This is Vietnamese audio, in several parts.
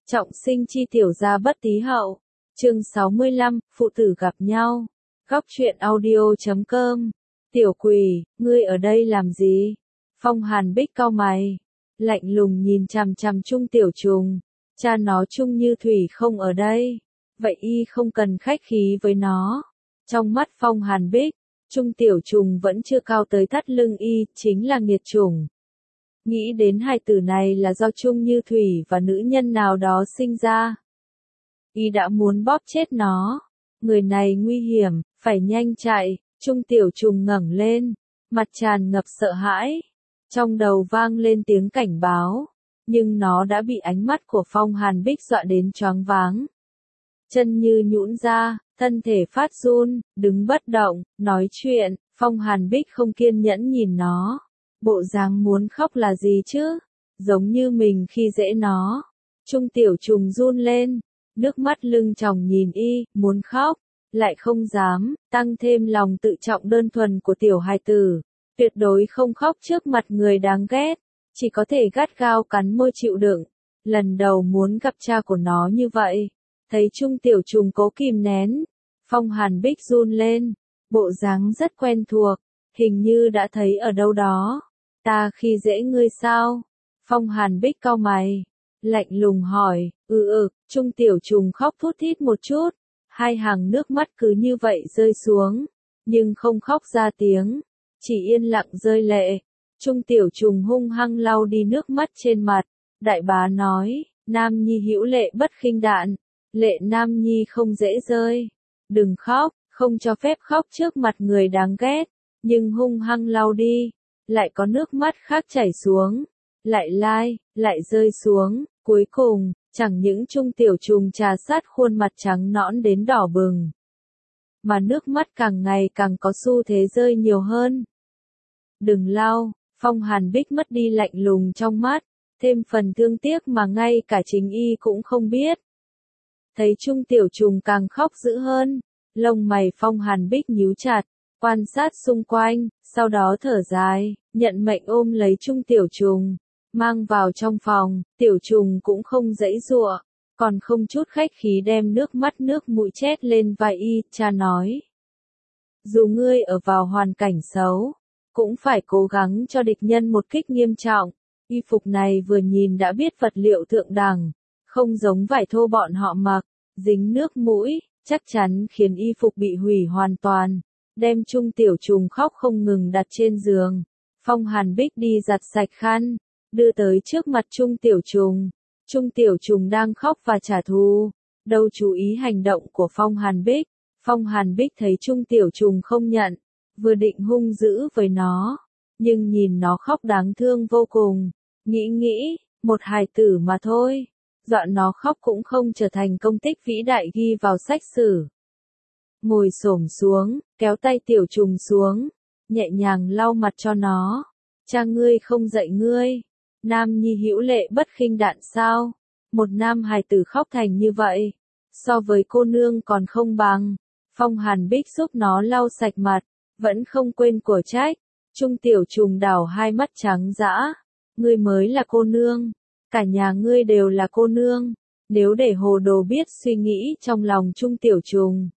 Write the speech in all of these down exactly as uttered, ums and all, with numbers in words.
Trọng sinh chi tiểu gia bất tí hậu. Chương sáu mươi lăm, phụ tử gặp nhau. Góc truyện audio chấm com. Tiểu quỷ, ngươi ở đây làm gì? Phong Hàn Bích cau mày, lạnh lùng nhìn chằm chằm Trung Tiểu Trùng. Cha nó Trung Như Thủy không ở đây, vậy y không cần khách khí với nó. Trong mắt Phong Hàn Bích, Trung Tiểu Trùng vẫn chưa cao tới thắt lưng y, chính là nghiệt chủng. Nghĩ đến hai tử này là do Trung Như Thủy và nữ nhân nào đó sinh ra. Y đã muốn bóp chết nó. Người này nguy hiểm, phải nhanh chạy. Trung Tiểu Trùng ngẩng lên, mặt tràn ngập sợ hãi. Trong đầu vang lên tiếng cảnh báo, nhưng nó đã bị ánh mắt của Phong Hàn Bích dọa đến choáng váng. Chân như nhũn ra, thân thể phát run, đứng bất động, nói chuyện. Phong Hàn Bích không kiên nhẫn nhìn nó. Bộ dáng muốn khóc là gì chứ? Giống như mình khi dễ nó. Trung Tiểu Trùng run lên, nước mắt lưng tròng nhìn y, muốn khóc, lại không dám, tăng thêm lòng tự trọng đơn thuần của tiểu hài tử. Tuyệt đối không khóc trước mặt người đáng ghét, chỉ có thể gắt gao cắn môi chịu đựng. Lần đầu muốn gặp cha của nó như vậy, thấy Trung Tiểu Trùng cố kìm nén, Phong Hàn Bích run lên, bộ dáng rất quen thuộc, hình như đã thấy ở đâu đó. Ta khi dễ ngươi sao? Phong Hàn Bích cau mày, lạnh lùng hỏi. Ừ ừ, Trung Tiểu Trùng khóc thút thít một chút, hai hàng nước mắt cứ như vậy rơi xuống, nhưng không khóc ra tiếng, chỉ yên lặng rơi lệ. Trung Tiểu Trùng hung hăng lau đi nước mắt trên mặt, đại bá nói, nam nhi hữu lệ bất khinh đạn, lệ nam nhi không dễ rơi, đừng khóc, không cho phép khóc trước mặt người đáng ghét, nhưng hung hăng lau đi, lại có nước mắt khác chảy xuống, lại lai, lại rơi xuống, cuối cùng, chẳng những Trung Tiểu Trùng trà sát khuôn mặt trắng nõn đến đỏ bừng, mà nước mắt càng ngày càng có xu thế rơi nhiều hơn. Đừng lau, Phong Hàn Bích mất đi lạnh lùng trong mắt, thêm phần thương tiếc mà ngay cả chính y cũng không biết. Thấy Trung Tiểu Trùng càng khóc dữ hơn, lông mày Phong Hàn Bích nhíu chặt, quan sát xung quanh, sau đó thở dài, nhận mệnh ôm lấy Trung Tiểu Trùng, mang vào trong phòng. Tiểu Trùng cũng không giãy giụa, còn không chút khách khí đem nước mắt nước mũi chét lên vai y. Cha nói, dù ngươi ở vào hoàn cảnh xấu, cũng phải cố gắng cho địch nhân một kích nghiêm trọng. Y phục này vừa nhìn đã biết vật liệu thượng đẳng, không giống vải thô bọn họ mặc, dính nước mũi, chắc chắn khiến y phục bị hủy hoàn toàn. Đem Trung Tiểu Trùng khóc không ngừng đặt trên giường. Phong Hàn Bích đi giặt sạch khăn, đưa tới trước mặt Trung Tiểu Trùng. Trung Tiểu Trùng đang khóc và trả thù, đâu chú ý hành động của Phong Hàn Bích. Phong Hàn Bích thấy Trung Tiểu Trùng không nhận, vừa định hung dữ với nó, nhưng nhìn nó khóc đáng thương vô cùng, nghĩ nghĩ, một hài tử mà thôi, dọa nó khóc cũng không trở thành công tích vĩ đại ghi vào sách sử. Ngồi xổm xuống, kéo tay Tiểu Trùng xuống, nhẹ nhàng lau mặt cho nó. Cha ngươi không dạy ngươi, nam nhi hữu lệ bất khinh đạn sao? Một nam hài tử khóc thành như vậy, so với cô nương còn không bằng. Phong Hàn Bích giúp nó lau sạch mặt, vẫn không quên của trách. Trung Tiểu Trùng đảo hai mắt trắng dã, ngươi mới là cô nương, cả nhà ngươi đều là cô nương. Nếu để hồ đồ biết suy nghĩ trong lòng Trung Tiểu Trùng,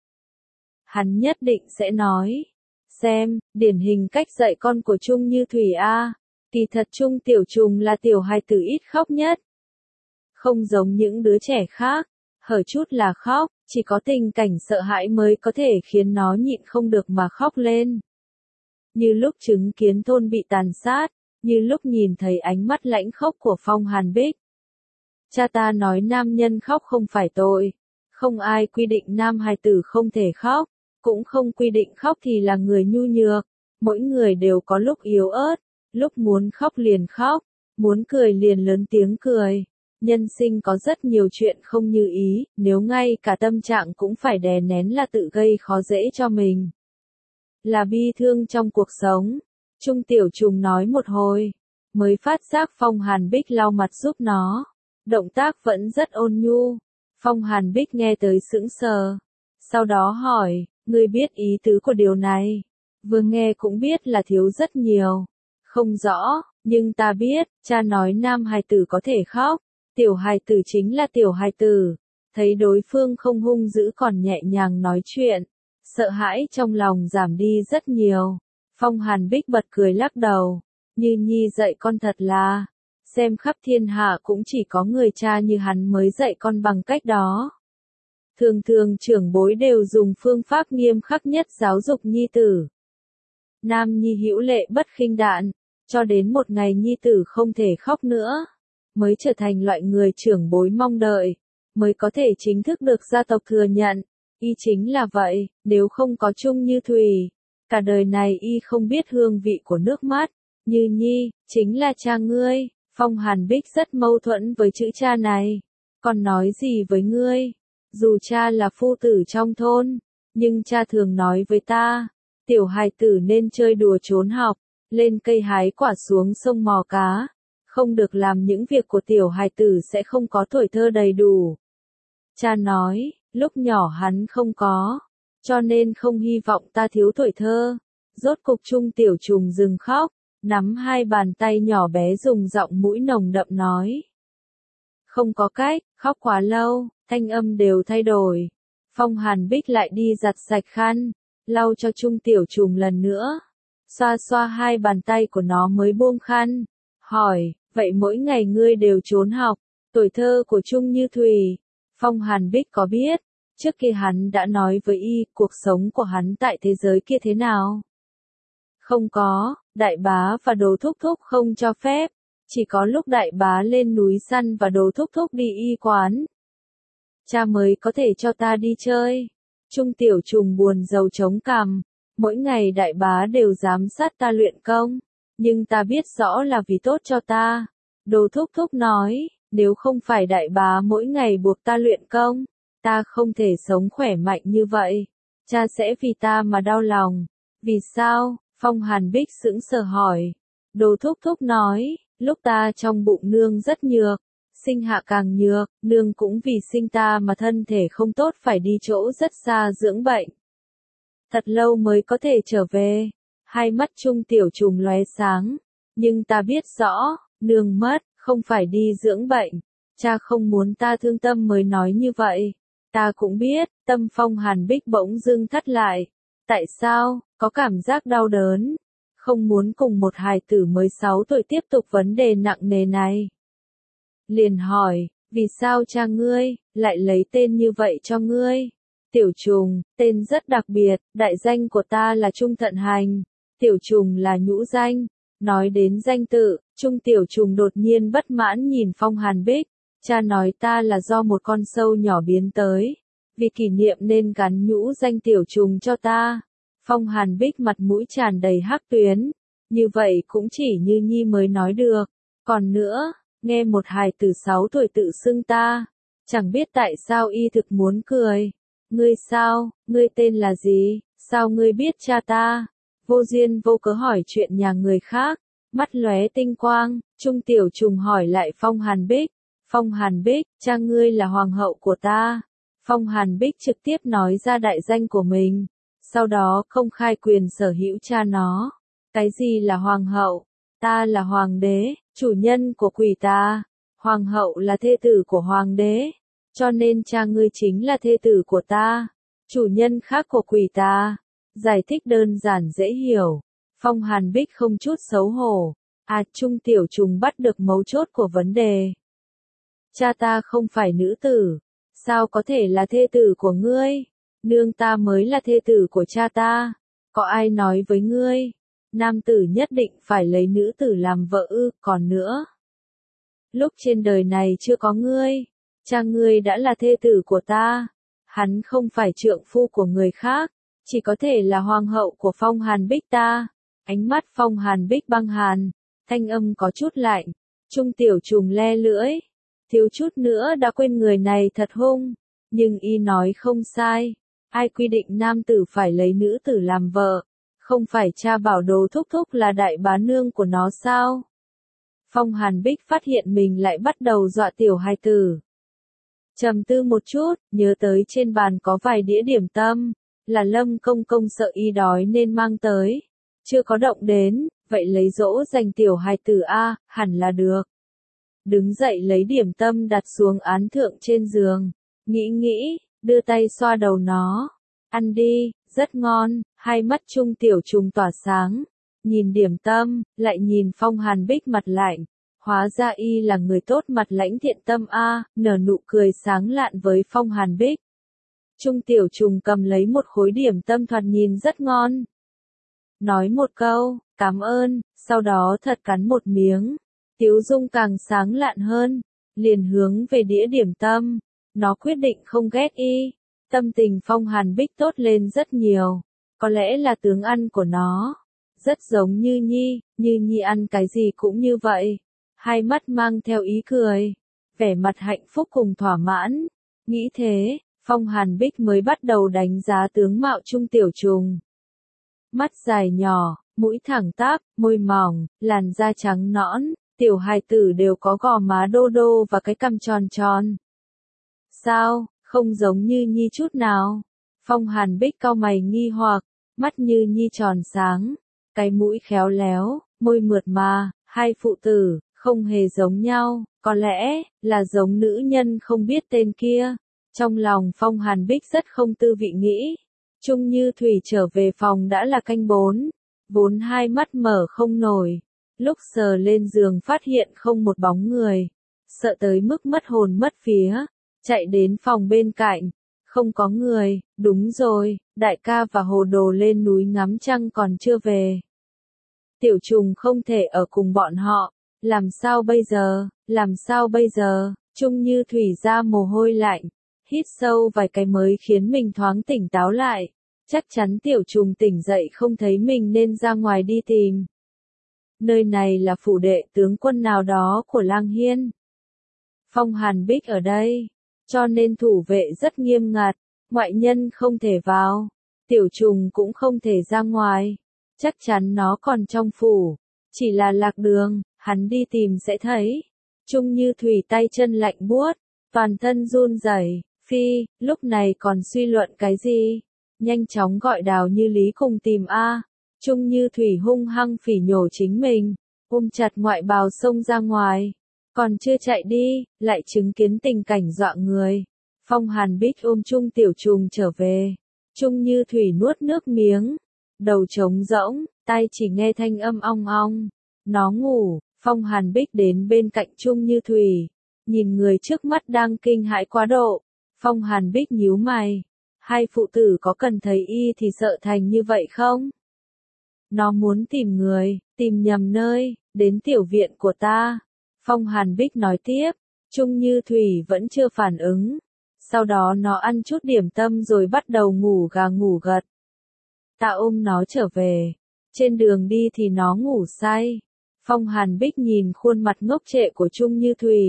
hắn nhất định sẽ nói, xem, điển hình cách dạy con của Trung Như Thủy a. Kỳ thật Trung Tiểu Trùng là tiểu hài tử ít khóc nhất. Không giống những đứa trẻ khác, hở chút là khóc, chỉ có tình cảnh sợ hãi mới có thể khiến nó nhịn không được mà khóc lên. Như lúc chứng kiến thôn bị tàn sát, như lúc nhìn thấy ánh mắt lãnh khốc của Phong Hàn Bích. Cha ta nói nam nhân khóc không phải tội, không ai quy định nam hài tử không thể khóc, cũng không quy định khóc thì là người nhu nhược, mỗi người đều có lúc yếu ớt, lúc muốn khóc liền khóc, muốn cười liền lớn tiếng cười. Nhân sinh có rất nhiều chuyện không như ý, nếu ngay cả tâm trạng cũng phải đè nén là tự gây khó dễ cho mình. Là bi thương trong cuộc sống. Trung Tiểu Trùng nói một hồi, mới phát giác Phong Hàn Bích lau mặt giúp nó. Động tác vẫn rất ôn nhu. Phong Hàn Bích nghe tới sững sờ. Sau đó hỏi, ngươi biết ý tứ của điều này? Vừa nghe cũng biết là thiếu rất nhiều. Không rõ, nhưng ta biết, cha nói nam hài tử có thể khóc. Tiểu hài tử chính là tiểu hài tử, thấy đối phương không hung dữ còn nhẹ nhàng nói chuyện, sợ hãi trong lòng giảm đi rất nhiều. Phong Hàn Bích bật cười lắc đầu, Như Nhi dạy con thật là, xem khắp thiên hạ cũng chỉ có người cha như hắn mới dạy con bằng cách đó. Thường thường trưởng bối đều dùng phương pháp nghiêm khắc nhất giáo dục nhi tử. Nam nhi hữu lệ bất khinh đạn, cho đến một ngày nhi tử không thể khóc nữa, mới trở thành loại người trưởng bối mong đợi, mới có thể chính thức được gia tộc thừa nhận. Y chính là vậy, nếu không có Trung Như Thùy, cả đời này y không biết hương vị của nước mắt. Như Nhi, chính là cha ngươi. Phong Hàn Bích rất mâu thuẫn với chữ cha này. Còn nói gì với ngươi? Dù cha là phu tử trong thôn, nhưng cha thường nói với ta, tiểu hài tử nên chơi đùa trốn học, lên cây hái quả xuống sông mò cá, không được làm những việc của tiểu hài tử sẽ không có tuổi thơ đầy đủ. Cha nói, lúc nhỏ hắn không có, cho nên không hy vọng ta thiếu tuổi thơ. Rốt cục Trung Tiểu Trùng dừng khóc, nắm hai bàn tay nhỏ bé dùng giọng mũi nồng đậm nói. Không có cách, khóc quá lâu, thanh âm đều thay đổi. Phong Hàn Bích lại đi giặt sạch khăn, lau cho Trung Tiểu Trùng lần nữa. Xoa xoa hai bàn tay của nó mới buông khăn. Hỏi, vậy mỗi ngày ngươi đều trốn học, tuổi thơ của Trung Như Thùy. Phong Hàn Bích có biết, trước kia hắn đã nói với y, cuộc sống của hắn tại thế giới kia thế nào? Không có, đại bá và đồ thúc thúc không cho phép, chỉ có lúc đại bá lên núi săn và đồ thúc thúc đi y quán. Cha mới có thể cho ta đi chơi. Trung Tiểu Trùng buồn rầu chống cằm, mỗi ngày đại bá đều giám sát ta luyện công, nhưng ta biết rõ là vì tốt cho ta. Đồ thúc thúc nói, nếu không phải đại bá mỗi ngày buộc ta luyện công, ta không thể sống khỏe mạnh như vậy. Cha sẽ vì ta mà đau lòng. Vì sao? Phong Hàn Bích sững sờ hỏi. Đồ thúc thúc nói, lúc ta trong bụng nương rất nhược, sinh hạ càng nhược, nương cũng vì sinh ta mà thân thể không tốt phải đi chỗ rất xa dưỡng bệnh. Thật lâu mới có thể trở về. Hai mắt Trung Tiểu Trùng lóe sáng, nhưng ta biết rõ, nương mất, không phải đi dưỡng bệnh. Cha không muốn ta thương tâm mới nói như vậy. Ta cũng biết, tâm Phong Hàn Bích bỗng dưng thắt lại. Tại sao? Có cảm giác đau đớn. Không muốn cùng một hài tử mới sáu tuổi tiếp tục vấn đề nặng nề này. Liền hỏi, vì sao cha ngươi, lại lấy tên như vậy cho ngươi? Tiểu Trùng, tên rất đặc biệt, đại danh của ta là Trung Thận Hành. Tiểu Trùng là nhũ danh. Nói đến danh tự, Trung Tiểu Trùng đột nhiên bất mãn nhìn Phong Hàn Bích. Cha nói ta là do một con sâu nhỏ biến tới, vì kỷ niệm nên gắn nhũ danh Tiểu Trùng cho ta. Phong Hàn Bích mặt mũi tràn đầy hắc tuyến, như vậy cũng chỉ Như Nhi mới nói được. Còn nữa, nghe một hài tử sáu tuổi tự xưng ta, chẳng biết tại sao y thực muốn cười. Ngươi sao, ngươi tên là gì, sao ngươi biết cha ta? Vô duyên vô cớ hỏi chuyện nhà người khác, mắt lóe tinh quang. Trung Tiểu Trùng hỏi lại Phong Hàn Bích. Phong Hàn Bích, cha ngươi là hoàng hậu của ta. Phong Hàn Bích trực tiếp nói ra đại danh của mình, sau đó công khai quyền sở hữu cha nó. Cái gì là hoàng hậu? Ta là hoàng đế, chủ nhân của quỷ ta. Hoàng hậu là thê tử của hoàng đế, cho nên cha ngươi chính là thê tử của ta, chủ nhân khác của quỷ ta. Giải thích đơn giản dễ hiểu. Phong Hàn Bích không chút xấu hổ. À, Trung Tiểu Trùng bắt được mấu chốt của vấn đề. Cha ta không phải nữ tử, sao có thể là thê tử của ngươi? Nương ta mới là thê tử của cha ta. Có ai nói với ngươi, nam tử nhất định phải lấy nữ tử làm vợ ư? Còn nữa, lúc trên đời này chưa có ngươi, cha ngươi đã là thê tử của ta. Hắn không phải trượng phu của người khác, chỉ có thể là hoàng hậu của Phong Hàn Bích ta. Ánh mắt Phong Hàn Bích băng hàn, thanh âm có chút lạnh. Trung Tiểu Trùng le lưỡi, thiếu chút nữa đã quên người này thật hung, nhưng y nói không sai. Ai quy định nam tử phải lấy nữ tử làm vợ? Không phải cha bảo Đồ thúc thúc là đại bá nương của nó sao? Phong Hàn Bích phát hiện mình lại bắt đầu dọa tiểu hài tử. Trầm tư một chút, nhớ tới trên bàn có vài đĩa điểm tâm, là Lâm công công sợ y đói nên mang tới. Chưa có động đến, vậy lấy dỗ dành tiểu hài tử a, hẳn là được. đứng dậy lấy điểm tâm đặt xuống án thượng trên giường, nghĩ nghĩ, đưa tay xoa đầu nó, ăn đi, rất ngon, hai mắt Trung Tiểu Trùng tỏa sáng, nhìn điểm tâm, lại nhìn Phong Hàn Bích mặt lạnh, hóa ra y là người tốt mặt lãnh thiện tâm a, nở nụ cười sáng lạn với Phong Hàn Bích. Trung Tiểu Trùng cầm lấy một khối điểm tâm thoạt nhìn rất ngon. Nói một câu, cảm ơn, sau đó thật cắn một miếng, Tiếu Dung càng sáng lạn hơn, liền hướng về đĩa điểm tâm, nó quyết định không ghét y, tâm tình Phong Hàn Bích tốt lên rất nhiều, có lẽ là tướng ăn của nó, rất giống Như Nhi, Như Nhi ăn cái gì cũng như vậy, hai mắt mang theo ý cười, vẻ mặt hạnh phúc cùng thỏa mãn, nghĩ thế, Phong Hàn Bích mới bắt đầu đánh giá tướng mạo Trung Tiểu Trùng. Mắt dài nhỏ, mũi thẳng tắp, môi mỏng, làn da trắng nõn, tiểu hài tử đều có gò má đô đô và cái cằm tròn tròn. Sao, không giống Như Nhi chút nào? Phong Hàn Bích cau mày nghi hoặc, mắt Như Nhi tròn sáng, cái mũi khéo léo, môi mượt mà, hai phụ tử, không hề giống nhau, có lẽ, là giống nữ nhân không biết tên kia. Trong lòng Phong Hàn Bích rất không tư vị nghĩ. Trung Như Thủy trở về phòng đã là canh bốn, vốn hai mắt mở không nổi, lúc sờ lên giường phát hiện không một bóng người, sợ tới mức mất hồn mất vía, chạy đến phòng bên cạnh, không có người, đúng rồi, đại ca và Hồ Đồ lên núi ngắm trăng còn chưa về. Tiểu Trùng không thể ở cùng bọn họ, làm sao bây giờ, làm sao bây giờ, Trung Như Thủy ra mồ hôi lạnh, hít sâu vài cái mới khiến mình thoáng tỉnh táo lại, chắc chắn Tiểu Trùng tỉnh dậy không thấy mình nên ra ngoài đi tìm. Nơi này là phủ đệ tướng quân nào đó của Lang Hiên. Phong Hàn Bích ở đây, cho nên thủ vệ rất nghiêm ngặt, ngoại nhân không thể vào, Tiểu Trùng cũng không thể ra ngoài, chắc chắn nó còn trong phủ, chỉ là lạc đường, hắn đi tìm sẽ thấy. Trung Như Thủy tay chân lạnh buốt, toàn thân run rẩy, phi, lúc này còn suy luận cái gì? Nhanh chóng gọi Đào Như Lý cùng tìm a. Trung Như Thủy hung hăng phỉ nhổ chính mình, ôm chặt ngoại bào xông ra ngoài, còn chưa chạy đi, lại chứng kiến tình cảnh dọa người. Phong Hàn Bích ôm Trung Tiểu Trùng trở về, Trung Như Thủy nuốt nước miếng, đầu trống rỗng, tai chỉ nghe thanh âm ong ong. Nó ngủ, Phong Hàn Bích đến bên cạnh Trung Như Thủy, nhìn người trước mắt đang kinh hãi quá độ. Phong Hàn Bích nhíu mày, hai phụ tử có cần thấy y thì sợ thành như vậy không? Nó muốn tìm người, tìm nhầm nơi, đến tiểu viện của ta. Phong Hàn Bích nói tiếp, Trung Như Thủy vẫn chưa phản ứng. Sau đó nó ăn chút điểm tâm rồi bắt đầu ngủ gà ngủ gật. Ta ôm nó trở về, trên đường đi thì nó ngủ say. Phong Hàn Bích nhìn khuôn mặt ngốc trệ của Trung Như Thủy,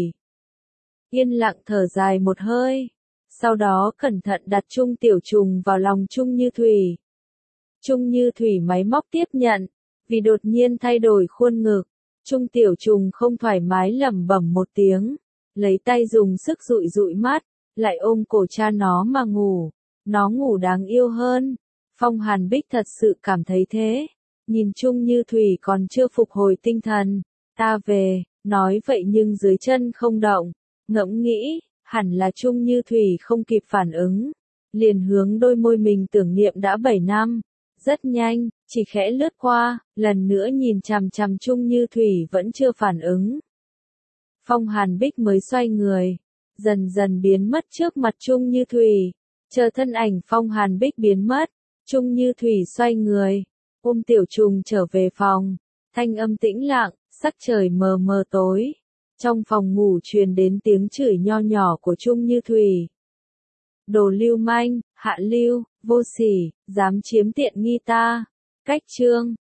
yên lặng thở dài một hơi, sau đó cẩn thận đặt Trung Tiểu Trùng vào lòng Trung Như Thủy. Trung Như Thủy máy móc tiếp nhận, vì đột nhiên thay đổi khuôn ngực, Trung Tiểu Trùng không thoải mái lẩm bẩm một tiếng, lấy tay dùng sức dụi dụi mắt, lại ôm cổ cha nó mà ngủ, nó ngủ đáng yêu hơn. Phong Hàn Bích thật sự cảm thấy thế, nhìn Trung Như Thủy còn chưa phục hồi tinh thần, ta về, nói vậy nhưng dưới chân không động, ngẫm nghĩ, hẳn là Trung Như Thủy không kịp phản ứng, liền hướng đôi môi mình tưởng niệm đã bảy năm. Rất nhanh, chỉ khẽ lướt qua, lần nữa nhìn chằm chằm Trung Như Thủy vẫn chưa phản ứng. Phong Hàn Bích mới xoay người, dần dần biến mất trước mặt Trung Như Thủy, chờ thân ảnh Phong Hàn Bích biến mất, Trung Như Thủy xoay người, ôm Tiểu Trùng trở về phòng, thanh âm tĩnh lặng, sắc trời mờ mờ tối. Trong phòng ngủ truyền đến tiếng chửi nho nhỏ của Trung Như Thủy. Đồ lưu manh, hạ lưu, vô sỉ, dám chiếm tiện nghi ta. Cách chương